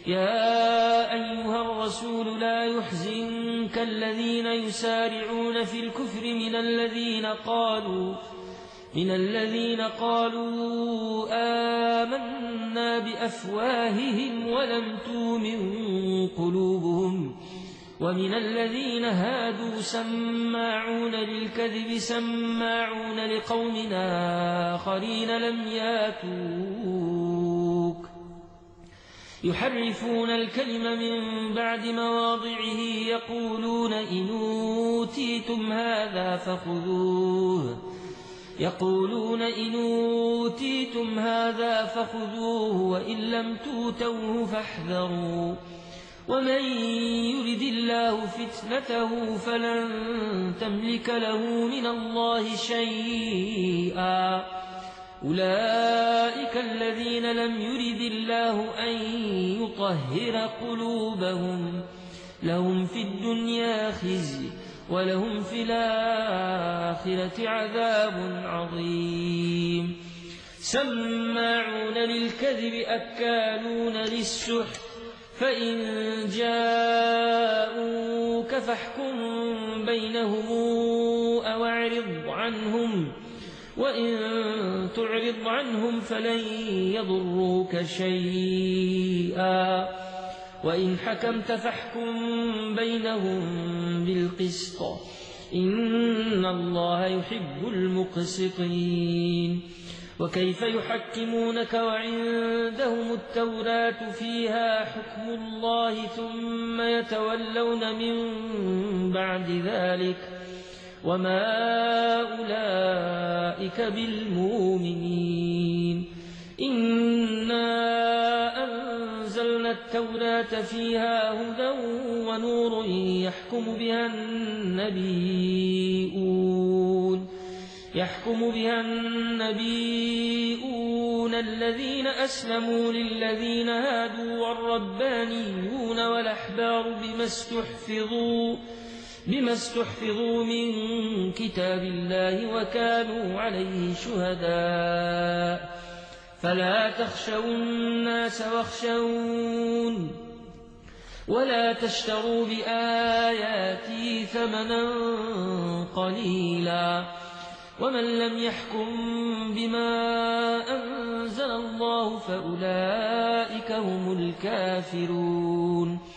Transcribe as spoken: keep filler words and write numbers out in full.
يا أيها الرسول لا يحزنك الذين يسارعون في الكفر من الذين قالوا من الذين قالوا آمنا بأفواههم ولم تؤمن قلوبهم ومن الذين هادوا سماعون للكذب سماعون لقوم آخرين لم ياتوك يحرفون الكلم من بعد مواضعه يقولون إن أوتيتم هذا فخذوه يقولون إن أوتيتم هذا فخذوه وإن لم تؤتوه فاحذروا ومن يرد الله فتنته فلن تملك له من الله شيئا أولئك الذين لم يرد الله أن يطهر قلوبهم لهم في الدنيا خزي ولهم في الآخرة عذاب عظيم سماعون للكذب أكالون للسحت فإن جاءوك فاحكم بينهم أو اعرض عنهم وإن تعرض عنهم فلن يضروك شيئا وإن حكمت فاحكم بينهم بالقسط إن الله يحب المقسطين وكيف يحكمونك وعندهم التوراة فيها حكم الله ثم يتولون من بعد ذلك وما أولئك بالمؤمنين إنا أنزلنا التوراة فيها هدى ونور يحكم بها النبيون يحكم بها النبيون الذين أسلموا للذين هادوا والربانيون والأحبار بما استحفظوا بما استحفظوا من كتاب الله وكانوا عليه شهداء فلا تخشوا الناس واخشون ولا تشتروا بآياتي ثمنا قليلا ومن لم يحكم بما أنزل الله فأولئك هم الكافرون